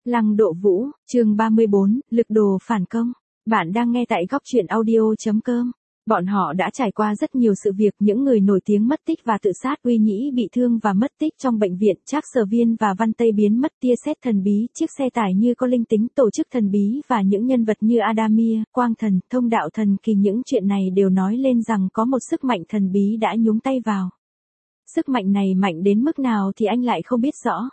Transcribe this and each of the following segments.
Lăng Độ Vũ, chương 34, lực đồ phản công. Bạn đang nghe tại góc truyện audio.com. Bọn họ đã trải qua rất nhiều sự việc, những người nổi tiếng mất tích và tự sát, Uy Nhĩ bị thương và mất tích trong bệnh viện, Trác Sở Viên và Văn Tây biến mất, tia sét thần bí, chiếc xe tải như có linh tính, tổ chức thần bí và những nhân vật như Adamir, Quang Thần, Thông Đạo Thần Kỳ. Những chuyện này đều nói lên rằng có một sức mạnh thần bí đã nhúng tay vào. Sức mạnh này mạnh đến mức nào thì anh lại không biết rõ.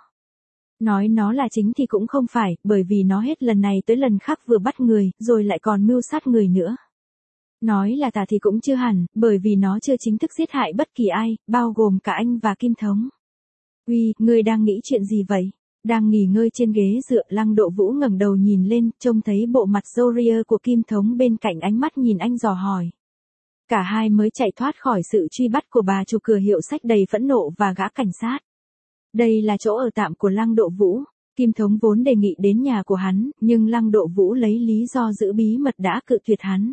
Nói nó là chính thì cũng không phải, bởi vì nó hết lần này tới lần khác vừa bắt người, rồi lại còn mưu sát người nữa. Nói là tà thì cũng chưa hẳn, bởi vì nó chưa chính thức giết hại bất kỳ ai, bao gồm cả anh và Kim Thống. Uy, ngươi đang nghĩ chuyện gì vậy? Đang nghỉ ngơi trên ghế dựa, Lăng Độ Vũ ngẩng đầu nhìn lên, trông thấy bộ mặt râu ria của Kim Thống bên cạnh, ánh mắt nhìn anh dò hỏi. Cả hai mới chạy thoát khỏi sự truy bắt của bà chủ cửa hiệu sách đầy phẫn nộ và gã cảnh sát. Đây là chỗ ở tạm của Lăng Độ Vũ. Kim Thống vốn đề nghị đến nhà của hắn, nhưng Lăng Độ Vũ lấy lý do giữ bí mật đã cự tuyệt hắn.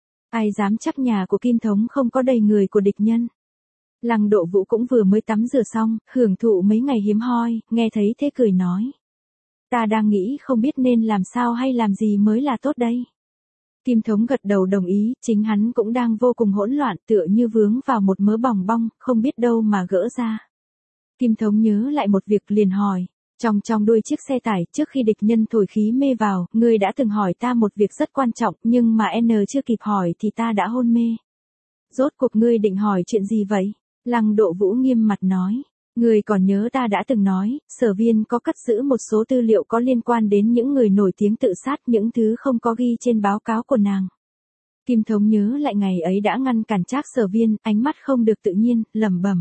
Ai dám chắc nhà của Kim Thống không có đầy người của địch nhân. Lăng Độ Vũ cũng vừa mới tắm rửa xong, hưởng thụ mấy ngày hiếm hoi, nghe thấy thế cười nói. Ta đang nghĩ không biết nên làm sao hay làm gì mới là tốt đây. Kim Thống gật đầu đồng ý, chính hắn cũng đang vô cùng hỗn loạn, tựa như vướng vào một mớ bòng bong, không biết đâu mà gỡ ra. Kim Thống nhớ lại một việc liền hỏi, trong đuôi chiếc xe tải, trước khi địch nhân thổi khí mê vào, ngươi đã từng hỏi ta một việc rất quan trọng, nhưng mà chưa kịp hỏi thì ta đã hôn mê. Rốt cuộc ngươi định hỏi chuyện gì vậy? Lăng Độ Vũ nghiêm mặt nói, ngươi còn nhớ ta đã từng nói, Sở Viên có cất giữ một số tư liệu có liên quan đến những người nổi tiếng tự sát, những thứ không có ghi trên báo cáo của nàng. Kim Thống nhớ lại ngày ấy đã ngăn cản Trác Sở Viên, ánh mắt không được tự nhiên, lẩm bẩm.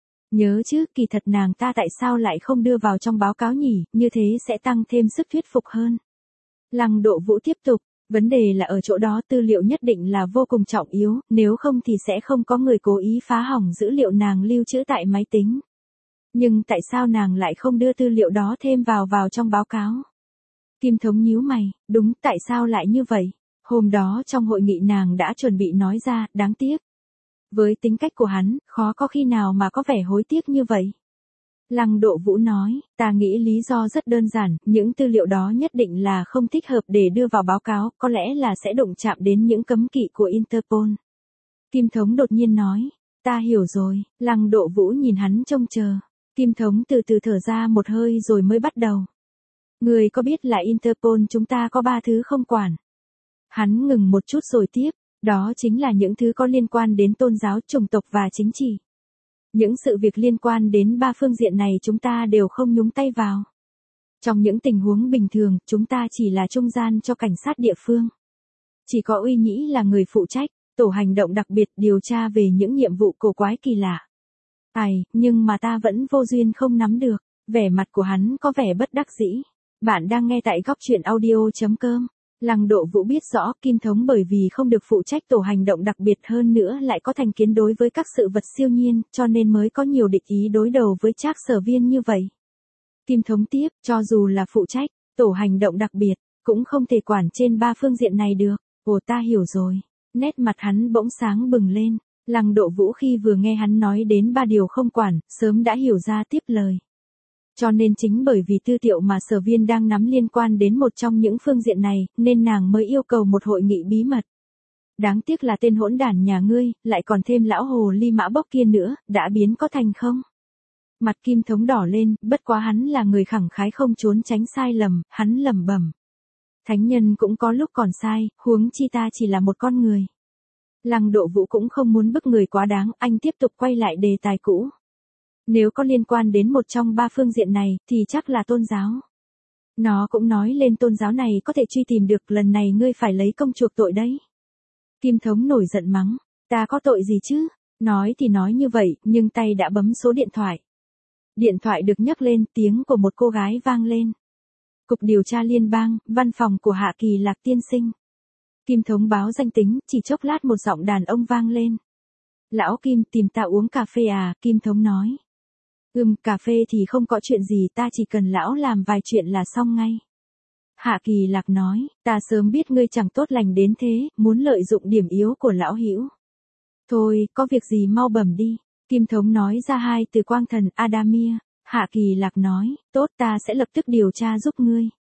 Nhớ chứ, kỳ thật nàng ta tại sao lại không đưa vào trong báo cáo nhỉ, như thế sẽ tăng thêm sức thuyết phục hơn. Lăng Độ Vũ tiếp tục, vấn đề là ở chỗ đó tư liệu nhất định là vô cùng trọng yếu, nếu không thì sẽ không có người cố ý phá hỏng dữ liệu nàng lưu trữ tại máy tính. Nhưng tại sao nàng lại không đưa tư liệu đó thêm vào trong báo cáo? Kim Thống nhíu mày, đúng, tại sao lại như vậy? Hôm đó trong hội nghị nàng đã chuẩn bị nói ra, đáng tiếc. Với tính cách của hắn, khó có khi nào mà có vẻ hối tiếc như vậy. Lăng Độ Vũ nói, ta nghĩ lý do rất đơn giản, những tư liệu đó nhất định là không thích hợp để đưa vào báo cáo, có lẽ là sẽ đụng chạm đến những cấm kỵ của Interpol. Kim Thống đột nhiên nói, ta hiểu rồi. Lăng Độ Vũ nhìn hắn trông chờ. Kim Thống từ từ thở ra một hơi rồi mới bắt đầu. Người có biết là Interpol chúng ta có 3 thứ không quản. Hắn ngừng một chút rồi tiếp. Đó chính là những thứ có liên quan đến tôn giáo, chủng tộc và chính trị. Những sự việc liên quan đến 3 phương diện này chúng ta đều không nhúng tay vào. Trong những tình huống bình thường, chúng ta chỉ là trung gian cho cảnh sát địa phương. Chỉ có Uy Nhĩ là người phụ trách, tổ hành động đặc biệt điều tra về những nhiệm vụ cổ quái kỳ lạ. Nhưng mà ta vẫn vô duyên không nắm được. Vẻ mặt của hắn có vẻ bất đắc dĩ. Bạn đang nghe tại góc truyện audio.com. Lăng Độ Vũ biết rõ Kim Thống bởi vì không được phụ trách tổ hành động đặc biệt, hơn nữa lại có thành kiến đối với các sự vật siêu nhiên, cho nên mới có nhiều địch ý đối đầu với Trác Sở Viên như vậy. Kim Thống tiếp, cho dù là phụ trách, tổ hành động đặc biệt, cũng không thể quản trên 3 phương diện này được. Ồ, ta hiểu rồi. Nét mặt hắn bỗng sáng bừng lên. Lăng Độ Vũ khi vừa nghe hắn nói đến 3 điều không quản, sớm đã hiểu ra tiếp lời. Cho nên chính bởi vì tư liệu mà Sở Viên đang nắm liên quan đến một trong những phương diện này, nên nàng mới yêu cầu một hội nghị bí mật. Đáng tiếc là tên hỗn đản nhà ngươi, lại còn thêm lão hồ ly Mã Bốc kia nữa, đã biến có thành không? Mặt Kim Thống đỏ lên, bất quá hắn là người khẳng khái không trốn tránh sai lầm, hắn lẩm bẩm. Thánh nhân cũng có lúc còn sai, huống chi ta chỉ là một con người. Lăng Độ Vũ cũng không muốn bức người quá đáng, anh tiếp tục quay lại đề tài cũ. Nếu có liên quan đến một trong 3 phương diện này, thì chắc là tôn giáo. Nó cũng nói lên tôn giáo này có thể truy tìm được, lần này ngươi phải lấy công chuộc tội đấy. Kim Thống nổi giận mắng, ta có tội gì chứ? Nói thì nói như vậy, nhưng tay đã bấm số điện thoại. Điện thoại được nhấc lên, tiếng của một cô gái vang lên. Cục điều tra liên bang, văn phòng của Hạ Kỳ Lạc tiên sinh. Kim Thống báo danh tính, chỉ chốc lát một giọng đàn ông vang lên. Lão Kim, tìm ta uống cà phê à? Kim Thống nói. Cà phê thì không có chuyện gì, ta chỉ cần lão làm vài chuyện là xong ngay. Hạ Kỳ Lạc nói, ta sớm biết ngươi chẳng tốt lành đến thế, muốn lợi dụng điểm yếu của lão hữu. Thôi, có việc gì mau bẩm đi. Kim Thống nói ra 2 từ Quang Thần, Adamir. Hạ Kỳ Lạc nói, tốt, ta sẽ lập tức điều tra giúp ngươi.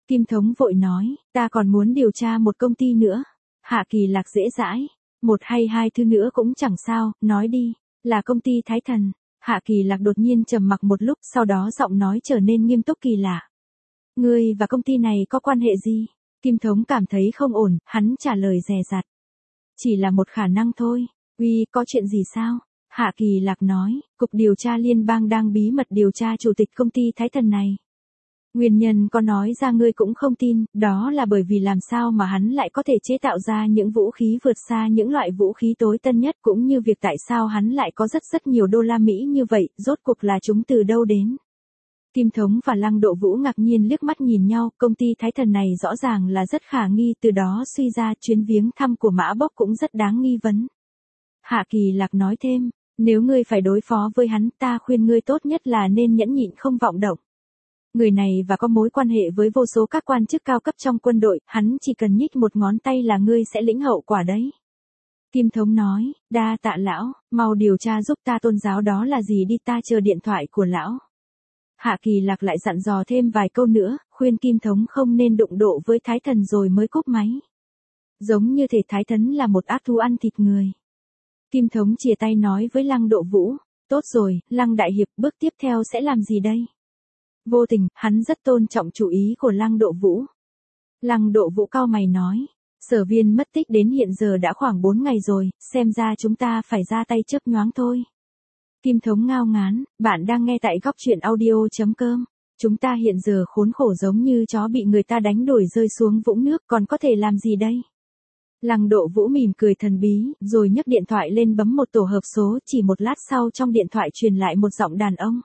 Kim Thống vội nói, ta còn muốn điều tra một công ty nữa. Hạ Kỳ Lạc dễ dãi, một hay hai thứ nữa cũng chẳng sao, nói đi, là công ty Thái Thần. Hạ Kỳ Lạc đột nhiên trầm mặc một lúc, sau đó giọng nói trở nên nghiêm túc kỳ lạ. Ngươi và công ty này có quan hệ gì? Kim Thống cảm thấy không ổn, hắn trả lời dè dặt. Chỉ là một khả năng thôi. Uy, có chuyện gì sao? Hạ Kỳ Lạc nói, Cục Điều tra Liên bang đang bí mật điều tra chủ tịch công ty Thái Thần này. Nguyên nhân có nói ra ngươi cũng không tin, đó là bởi vì làm sao mà hắn lại có thể chế tạo ra những vũ khí vượt xa những loại vũ khí tối tân nhất, cũng như việc tại sao hắn lại có rất nhiều đô la Mỹ như vậy, rốt cuộc là chúng từ đâu đến. Kim Thống và Lăng Độ Vũ ngạc nhiên liếc mắt nhìn nhau, công ty Thái Thần này rõ ràng là rất khả nghi, từ đó suy ra chuyến viếng thăm của Mã Bốc cũng rất đáng nghi vấn. Hạ Kỳ Lạc nói thêm, nếu ngươi phải đối phó với hắn, ta khuyên ngươi tốt nhất là nên nhẫn nhịn không vọng động. Người này và có mối quan hệ với vô số các quan chức cao cấp trong quân đội, hắn chỉ cần nhích một ngón tay là ngươi sẽ lĩnh hậu quả đấy. Kim Thống nói, đa tạ lão, mau điều tra giúp ta tôn giáo đó là gì đi, ta chờ điện thoại của lão. Hạ Kỳ Lạc lại dặn dò thêm vài câu nữa, khuyên Kim Thống không nên đụng độ với Thái Thần rồi mới cúp máy. Giống như thể Thái Thần là một ác thú ăn thịt người. Kim Thống chìa tay nói với Lăng Độ Vũ, tốt rồi, Lăng Đại Hiệp, bước tiếp theo sẽ làm gì đây? Vô tình, hắn rất tôn trọng chủ ý của Lăng Độ Vũ. Lăng Độ Vũ cau mày nói, Sở Viên mất tích đến hiện giờ đã khoảng 4 ngày rồi, xem ra chúng ta phải ra tay chớp nhoáng thôi. Kim Thống ngao ngán, bạn đang nghe tại góc truyện audio.com. Chúng ta hiện giờ khốn khổ giống như chó bị người ta đánh đuổi rơi xuống vũng nước, còn có thể làm gì đây? Lăng Độ Vũ mỉm cười thần bí, rồi nhấc điện thoại lên bấm một tổ hợp số, chỉ một lát sau trong điện thoại truyền lại một giọng đàn ông.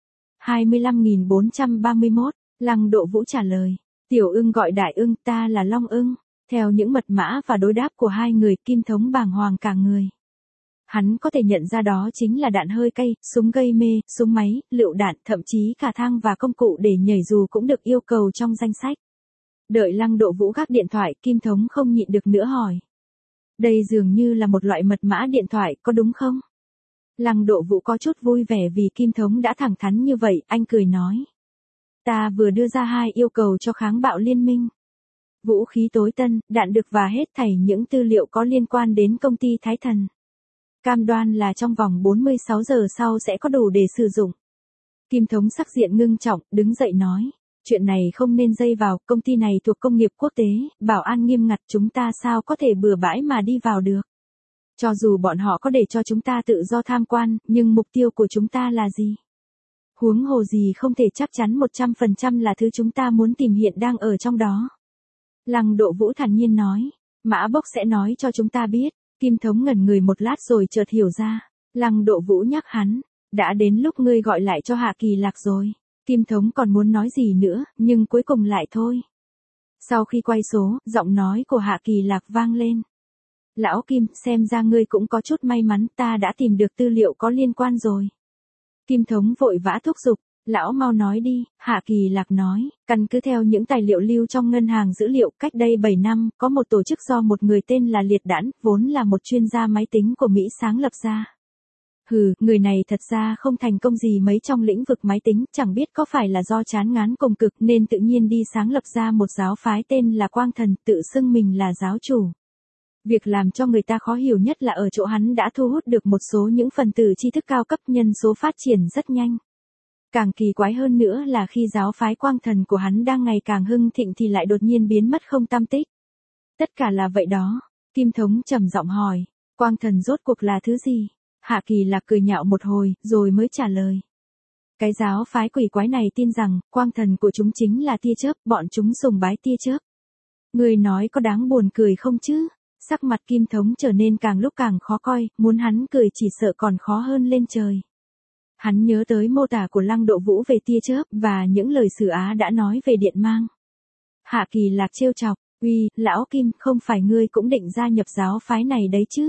25.431, Lăng Độ Vũ trả lời, Tiểu Ưng gọi Đại Ưng, ta là Long Ưng. Theo những mật mã và đối đáp của hai người, Kim Thống bàng hoàng cả người. Hắn có thể nhận ra đó chính là đạn hơi cay, súng gây mê, súng máy, lựu đạn, thậm chí cả thang và công cụ để nhảy dù cũng được yêu cầu trong danh sách. Đợi Lăng Độ Vũ gác điện thoại, Kim Thống không nhịn được nữa hỏi. Đây dường như là một loại mật mã điện thoại, có đúng không? Lăng Độ Vũ có chút vui vẻ vì Kim Thống đã thẳng thắn như vậy, anh cười nói. Ta vừa đưa ra 2 yêu cầu cho kháng bạo liên minh. Vũ khí tối tân, đạn dược và hết thảy những tư liệu có liên quan đến công ty Thái Thần. Cam đoan là trong vòng 46 giờ sau sẽ có đủ để sử dụng. Kim Thống sắc diện ngưng trọng, đứng dậy nói. Chuyện này không nên dây vào, công ty này thuộc công nghiệp quốc tế, bảo an nghiêm ngặt, chúng ta sao có thể bừa bãi mà đi vào được. Cho dù bọn họ có để cho chúng ta tự do tham quan, nhưng mục tiêu của chúng ta là gì? Huống hồ gì không thể chắc chắn 100% là thứ chúng ta muốn tìm hiện đang ở trong đó. Lăng Độ Vũ thản nhiên nói, Mã Bốc sẽ nói cho chúng ta biết. Kim Thống ngẩn người một lát rồi chợt hiểu ra. Lăng Độ Vũ nhắc hắn, đã đến lúc ngươi gọi lại cho Hạ Kỳ Lạc rồi. Kim Thống còn muốn nói gì nữa, nhưng cuối cùng lại thôi. Sau khi quay số, giọng nói của Hạ Kỳ Lạc vang lên. Lão Kim, xem ra ngươi cũng có chút may mắn, ta đã tìm được tư liệu có liên quan rồi. Kim Thống vội vã thúc giục, lão mau nói đi. Hạ Kỳ Lạc nói, căn cứ theo những tài liệu lưu trong ngân hàng dữ liệu, cách đây 7 năm, có một tổ chức do một người tên là Liệt Đãn, vốn là một chuyên gia máy tính của Mỹ sáng lập ra. Người này thật ra không thành công gì mấy trong lĩnh vực máy tính, chẳng biết có phải là do chán ngán cùng cực nên tự nhiên đi sáng lập ra một giáo phái tên là Quang Thần, tự xưng mình là giáo chủ. Việc làm cho người ta khó hiểu nhất là ở chỗ hắn đã thu hút được một số những phần tử tri thức cao cấp, nhân số phát triển rất nhanh. Càng kỳ quái hơn nữa là khi giáo phái Quang Thần của hắn đang ngày càng hưng thịnh thì lại đột nhiên biến mất không tăm tích. Tất cả là vậy đó. Kim Thống trầm giọng hỏi, Quang Thần rốt cuộc là thứ gì? Hạ Kỳ Lạc cười nhạo một hồi, rồi mới trả lời. Cái giáo phái quỷ quái này tin rằng, Quang Thần của chúng chính là tia chớp, bọn chúng sùng bái tia chớp. Người nói có đáng buồn cười không chứ? Sắc mặt Kim Thống trở nên càng lúc càng khó coi, muốn hắn cười chỉ sợ còn khó hơn lên trời. Hắn nhớ tới mô tả của Lăng Độ Vũ về tia chớp và những lời Sử Á đã nói về điện mang. Hạ Kỳ Lạc trêu chọc, uy, lão Kim, không phải ngươi cũng định gia nhập giáo phái này đấy chứ?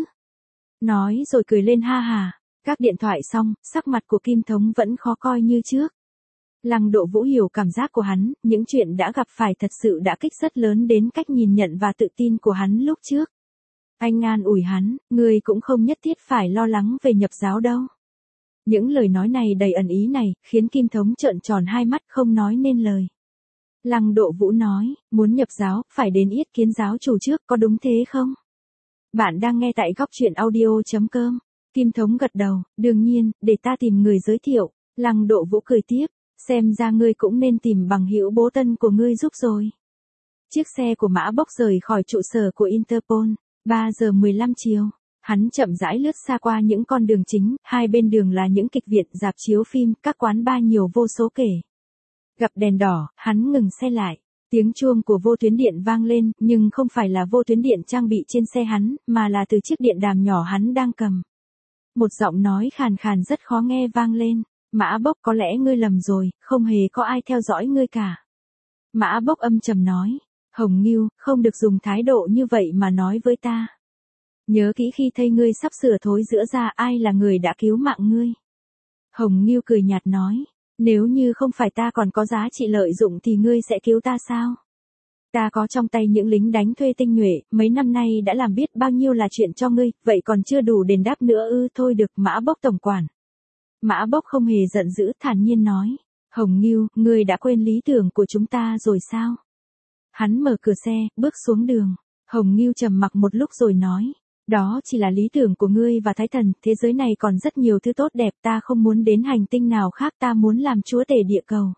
Nói rồi cười lên ha hà. Các điện thoại xong, sắc mặt của Kim Thống vẫn khó coi như trước. Lăng Độ Vũ hiểu cảm giác của hắn, những chuyện đã gặp phải thật sự đã kích rất lớn đến cách nhìn nhận và tự tin của hắn lúc trước. Anh an ủi hắn, ngươi cũng không nhất thiết phải lo lắng về nhập giáo đâu. Những lời nói này đầy ẩn ý này, khiến Kim Thống trợn tròn hai mắt không nói nên lời. Lăng Độ Vũ nói, muốn nhập giáo, phải đến Yết Kiến giáo chủ trước, có đúng thế không? Bạn đang nghe tại góc truyện audio.com. Kim Thống gật đầu, đương nhiên, để ta tìm người giới thiệu. Lăng Độ Vũ cười tiếp, xem ra ngươi cũng nên tìm bằng hữu Bố Tân của ngươi giúp rồi. Chiếc xe của Mã Bốc rời khỏi trụ sở của Interpol, 3 giờ 15 chiều. Hắn chậm rãi lướt xa qua những con đường chính, hai bên đường là những kịch viện, rạp chiếu phim, các quán bar nhiều vô số kể. Gặp đèn đỏ, hắn ngừng xe lại. Tiếng chuông của vô tuyến điện vang lên, nhưng không phải là vô tuyến điện trang bị trên xe hắn, mà là từ chiếc điện đàm nhỏ hắn đang cầm. Một giọng nói khàn khàn rất khó nghe vang lên. Mã Bốc, có lẽ ngươi lầm rồi, không hề có ai theo dõi ngươi cả. Mã Bốc âm trầm nói. Hồng Ngưu, không được dùng thái độ như vậy mà nói với ta. Nhớ kỹ khi thây ngươi sắp sửa thối rữa ra ai là người đã cứu mạng ngươi. Hồng Ngưu cười nhạt nói. Nếu như không phải ta còn có giá trị lợi dụng thì ngươi sẽ cứu ta sao? Ta có trong tay những lính đánh thuê tinh nhuệ, mấy năm nay đã làm biết bao nhiêu là chuyện cho ngươi, vậy còn chưa đủ đền đáp nữa ư? Thôi được, Mã Bốc tổng quản. Mã Bốc không hề giận dữ, thản nhiên nói. Hồng Ngưu, ngươi đã quên lý tưởng của chúng ta rồi sao? Hắn mở cửa xe, bước xuống đường. Hồng Ngưu trầm mặc một lúc rồi nói. Đó chỉ là lý tưởng của ngươi và Thái Thần, thế giới này còn rất nhiều thứ tốt đẹp, ta không muốn đến hành tinh nào khác, ta muốn làm chúa tể địa cầu.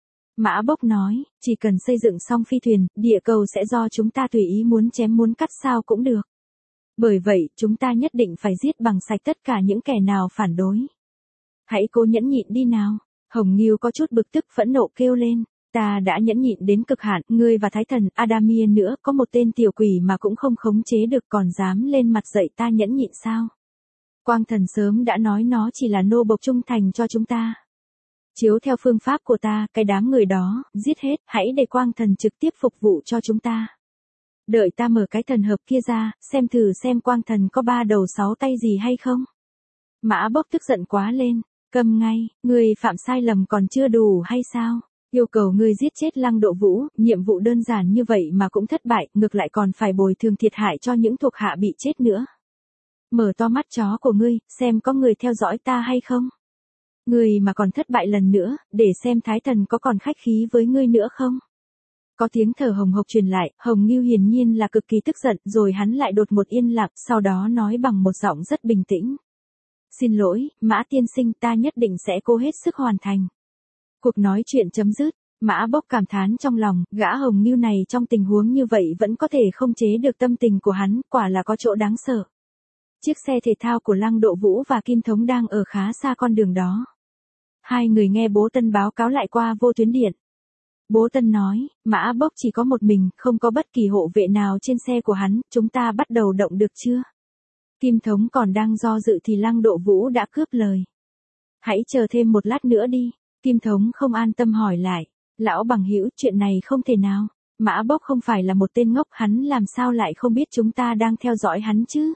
Mã Bốc nói, chỉ cần xây dựng xong phi thuyền, địa cầu sẽ do chúng ta tùy ý muốn chém muốn cắt sao cũng được. Bởi vậy, chúng ta nhất định phải giết bằng sạch tất cả những kẻ nào phản đối. Hãy cố nhẫn nhịn đi nào. Hồng Ngưu có chút bực tức phẫn nộ kêu lên. Ta đã nhẫn nhịn đến cực hạn, ngươi và Thái Thần, Adamir nữa, có một tên tiểu quỷ mà cũng không khống chế được còn dám lên mặt dạy ta nhẫn nhịn sao? Quang Thần sớm đã nói nó chỉ là nô bộc trung thành cho chúng ta. Chiếu theo phương pháp của ta, cái đám người đó, giết hết, hãy để Quang Thần trực tiếp phục vụ cho chúng ta. Đợi ta mở cái thần hợp kia ra, xem thử xem Quang Thần có 3 đầu 6 tay gì hay không. Mã Bốc tức giận quá lên, câm ngay, ngươi phạm sai lầm còn chưa đủ hay sao? Yêu cầu ngươi giết chết Lăng Độ Vũ, nhiệm vụ đơn giản như vậy mà cũng thất bại, ngược lại còn phải bồi thường thiệt hại cho những thuộc hạ bị chết nữa. Mở to mắt chó của ngươi, xem có người theo dõi ta hay không. Ngươi mà còn thất bại lần nữa, để xem Thái Thần có còn khách khí với ngươi nữa không. Có tiếng thở hồng hộc truyền lại, Hồng Ngưu hiển nhiên là cực kỳ tức giận, rồi hắn lại đột một yên lặng, sau đó nói bằng một giọng rất bình tĩnh. Xin lỗi, Mã tiên sinh, ta nhất định sẽ cố hết sức hoàn thành. Cuộc nói chuyện chấm dứt, Mã Bốc cảm thán trong lòng, gã Hồng Ngưu này trong tình huống như vậy vẫn có thể không chế được tâm tình của hắn, quả là có chỗ đáng sợ. Chiếc xe thể thao của Lăng Độ Vũ và Kim Thống đang ở khá xa con đường đó. Hai người nghe Bố Tân báo cáo lại qua vô tuyến điện. Bố Tân nói, Mã Bốc chỉ có một mình, không có bất kỳ hộ vệ nào trên xe của hắn, chúng ta bắt đầu động được chưa? Kim Thống còn đang do dự thì Lăng Độ Vũ đã cướp lời. Hãy chờ thêm một lát nữa đi. Kim Thống không an tâm hỏi lại. Lão bằng hữu, chuyện này không thể nào. Mã Bốc không phải là một tên ngốc, hắn làm sao lại không biết chúng ta đang theo dõi hắn chứ?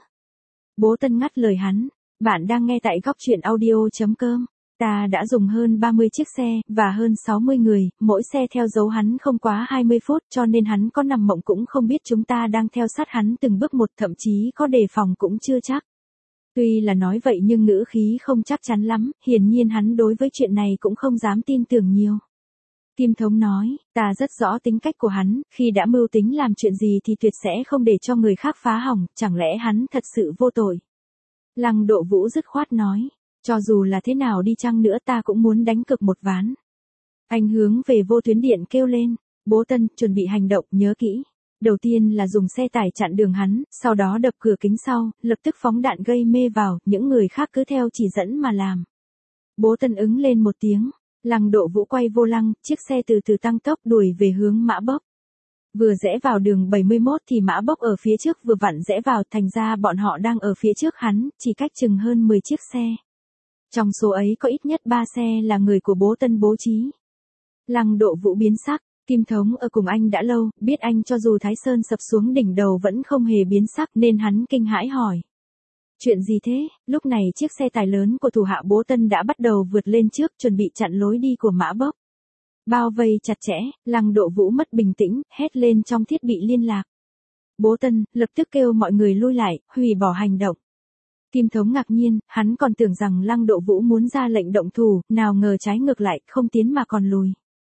Bố Tân ngắt lời hắn. Bạn đang nghe tại góc truyện audio.com. Ta đã dùng hơn 30 chiếc xe, và hơn 60 người, mỗi xe theo dấu hắn không quá 20 phút, cho nên hắn có nằm mộng cũng không biết chúng ta đang theo sát hắn từng bước một, thậm chí có đề phòng cũng chưa chắc. Tuy là nói vậy nhưng ngữ khí không chắc chắn lắm, hiển nhiên hắn đối với chuyện này cũng không dám tin tưởng nhiều. Kim Thống nói, ta rất rõ tính cách của hắn, khi đã mưu tính làm chuyện gì thì tuyệt sẽ không để cho người khác phá hỏng, chẳng lẽ hắn thật sự vô tội. Lăng Độ Vũ dứt khoát nói, cho dù là thế nào đi chăng nữa ta cũng muốn đánh cược một ván. Anh hướng về vô tuyến điện kêu lên, Bố Tân, chuẩn bị hành động, nhớ kỹ. Đầu tiên là dùng xe tải chặn đường hắn, sau đó đập cửa kính sau, lập tức phóng đạn gây mê vào, những người khác cứ theo chỉ dẫn mà làm. Bố Tân ứng lên một tiếng, Lăng Độ Vũ quay vô lăng, chiếc xe từ từ tăng tốc đuổi về hướng Mã Bốc. Vừa rẽ vào đường 71 thì Mã Bốc ở phía trước vừa vặn rẽ vào, thành ra bọn họ đang ở phía trước hắn, chỉ cách chừng hơn 10 chiếc xe. Trong số ấy có ít nhất 3 xe là người của Bố Tân bố trí. Lăng Độ Vũ biến sắc. Kim Thống ở cùng anh đã lâu, biết anh cho dù Thái Sơn sập xuống đỉnh đầu vẫn không hề biến sắc nên hắn kinh hãi hỏi. Chuyện gì thế? Lúc này chiếc xe tải lớn của thủ hạ Bố Tân đã bắt đầu vượt lên trước chuẩn bị chặn lối đi của Mã Bốc. Bao vây chặt chẽ, Lăng Độ Vũ mất bình tĩnh, hét lên trong thiết bị liên lạc. Bố Tân lập tức kêu mọi người lui lại, hủy bỏ hành động. Kim Thống ngạc nhiên, hắn còn tưởng rằng Lăng Độ Vũ muốn ra lệnh động thủ, nào ngờ trái ngược lại, không tiến mà còn lùi.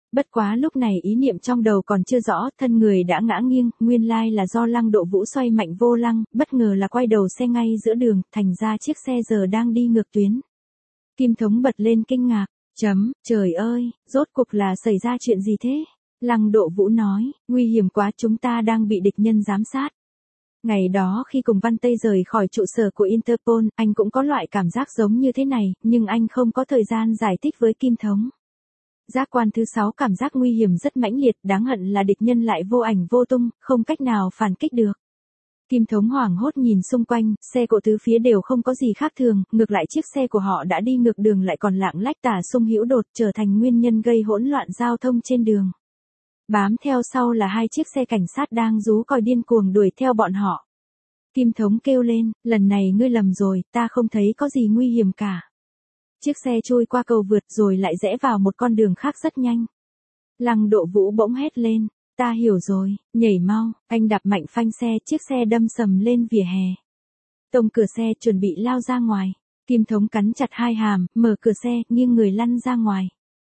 Bất quá lúc này ý niệm trong đầu còn chưa rõ, thân người đã ngã nghiêng, nguyên lai là do Lăng Độ Vũ xoay mạnh vô lăng, bất ngờ là quay đầu xe ngay giữa đường, thành ra chiếc xe giờ đang đi ngược tuyến. Kim Thống bật lên kinh ngạc, trời ơi, rốt cuộc là xảy ra chuyện gì thế? Lăng Độ Vũ nói, nguy hiểm quá, chúng ta đang bị địch nhân giám sát. Ngày đó khi cùng Văn Tây rời khỏi trụ sở của Interpol, anh cũng có loại cảm giác giống như thế này, nhưng anh không có thời gian giải thích với Kim Thống. Giác quan thứ 6 cảm giác nguy hiểm rất mãnh liệt, đáng hận là địch nhân lại vô ảnh vô tung, không cách nào phản kích được. Kim Thống hoảng hốt nhìn xung quanh, xe cộ tứ phía đều không có gì khác thường, ngược lại chiếc xe của họ đã đi ngược đường lại còn lạng lách tả xung hữu đột, trở thành nguyên nhân gây hỗn loạn giao thông trên đường. Bám theo sau là 2 chiếc xe cảnh sát đang rú còi điên cuồng đuổi theo bọn họ. Kim Thống kêu lên, lần này ngươi lầm rồi, ta không thấy có gì nguy hiểm cả. Chiếc xe trôi qua cầu vượt rồi lại rẽ vào một con đường khác rất nhanh. Lăng Độ Vũ bỗng hét lên, ta hiểu rồi, nhảy mau, anh đạp mạnh phanh xe, chiếc xe đâm sầm lên vỉa hè. Tông cửa xe chuẩn bị lao ra ngoài. Kim Thống cắn chặt hai hàm, mở cửa xe, nghiêng người lăn ra ngoài.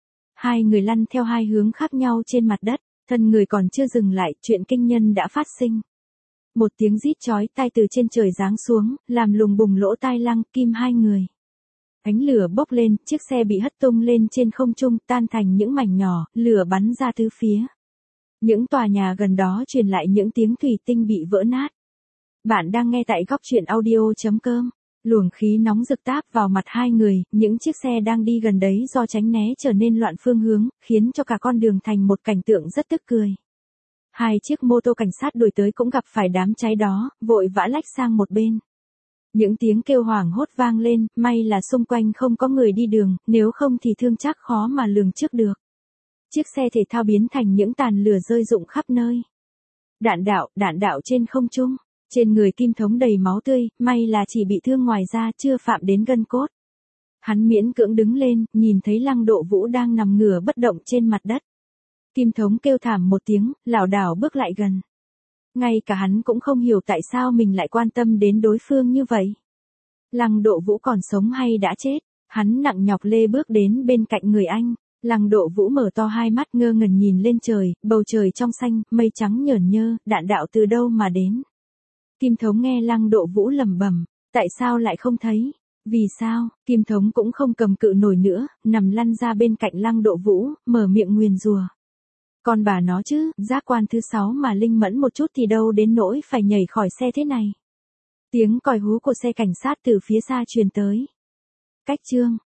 2 người lăn theo 2 hướng khác nhau trên mặt đất, thân người còn chưa dừng lại, chuyện kinh nhân đã phát sinh. Một tiếng rít chói tai từ trên trời giáng xuống, làm lùng bùng lỗ tai Lăng, Kim 2 người. Ánh lửa bốc lên, chiếc xe bị hất tung lên trên không trung, tan thành những mảnh nhỏ, lửa bắn ra tứ phía. Những tòa nhà gần đó truyền lại những tiếng thủy tinh bị vỡ nát. Bạn đang nghe tại góc truyện audio.com. Luồng khí nóng rực táp vào mặt 2 người, những chiếc xe đang đi gần đấy do tránh né trở nên loạn phương hướng, khiến cho cả con đường thành một cảnh tượng rất tức cười. 2 chiếc mô tô cảnh sát đuổi tới cũng gặp phải đám cháy đó, vội vã lách sang một bên. Những tiếng kêu hoảng hốt vang lên, may là xung quanh không có người đi đường, nếu không thì thương chắc khó mà lường trước được. Chiếc xe thể thao biến thành những tàn lửa rơi rụng khắp nơi. Đạn đạo trên không trung. Trên người Kim Thống đầy máu tươi, may là chỉ bị thương ngoài da, chưa phạm đến gân cốt. Hắn miễn cưỡng đứng lên, nhìn thấy Lăng Độ Vũ đang nằm ngửa bất động trên mặt đất. Kim Thống kêu thảm một tiếng, lảo đảo bước lại gần. Ngay cả hắn cũng không hiểu tại sao mình lại quan tâm đến đối phương như vậy. Lăng Độ Vũ còn sống hay đã chết? Hắn nặng nhọc lê bước đến bên cạnh người anh. Lăng Độ Vũ mở to 2 mắt ngơ ngẩn nhìn lên trời, bầu trời trong xanh, mây trắng nhởn nhơ, đạn đạo từ đâu mà đến? Kim Thống nghe Lăng Độ Vũ lẩm bẩm, tại sao lại không thấy? Vì sao? Kim Thống cũng không cầm cự nổi nữa, nằm lăn ra bên cạnh Lăng Độ Vũ, mở miệng nguyền rủa. Con bà nó chứ, giác quan thứ 6 mà linh mẫn một chút thì đâu đến nỗi phải nhảy khỏi xe thế này. Tiếng còi hú của xe cảnh sát từ phía xa truyền tới. Cách chương